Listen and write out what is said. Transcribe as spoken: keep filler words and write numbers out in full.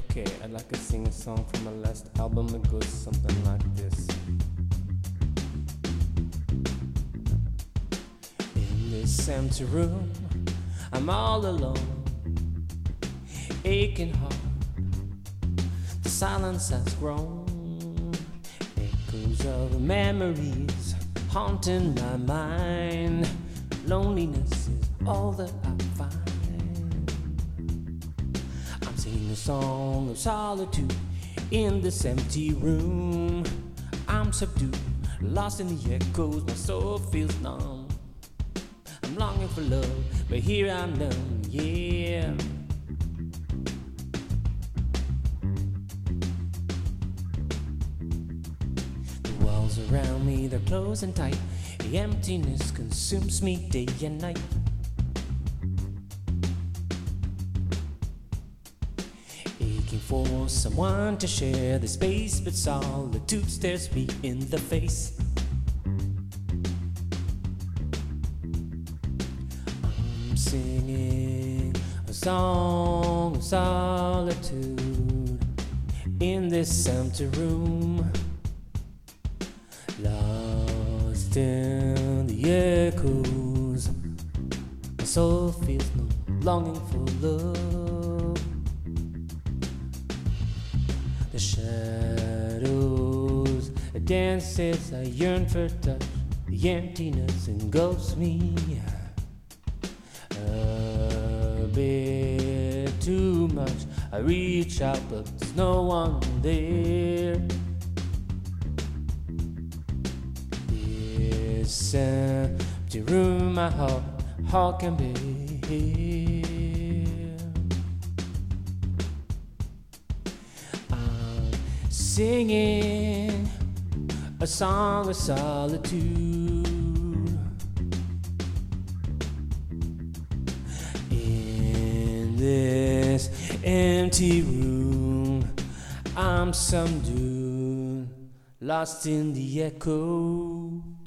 Okay, I'd like to sing a song from my last album. It goes something like this. In this empty room, I'm all alone, aching heart. The silence has grown, echoes of memories haunting my mind. Loneliness is all that I find. I'm singing a song of solitude in this empty room. I'm subdued, lost in the echoes, my soul feels numb. I'm longing for love, but here I'm numb, yeah. The walls around me, they're closing tight. The emptiness consumes me day and night. Aching for someone to share the space, but solitude stares me in the face. I'm singing a song of solitude in this empty room, lost in the echoes. My soul feels no longing for love. The shadows dance as I yearn for touch. The emptiness engulfs me a bit too much. I reach out, but there's no one there. This empty room, my heart, heart can bear. I'm singing a song of solitude in this empty room. I'm subdued, lost in the echo.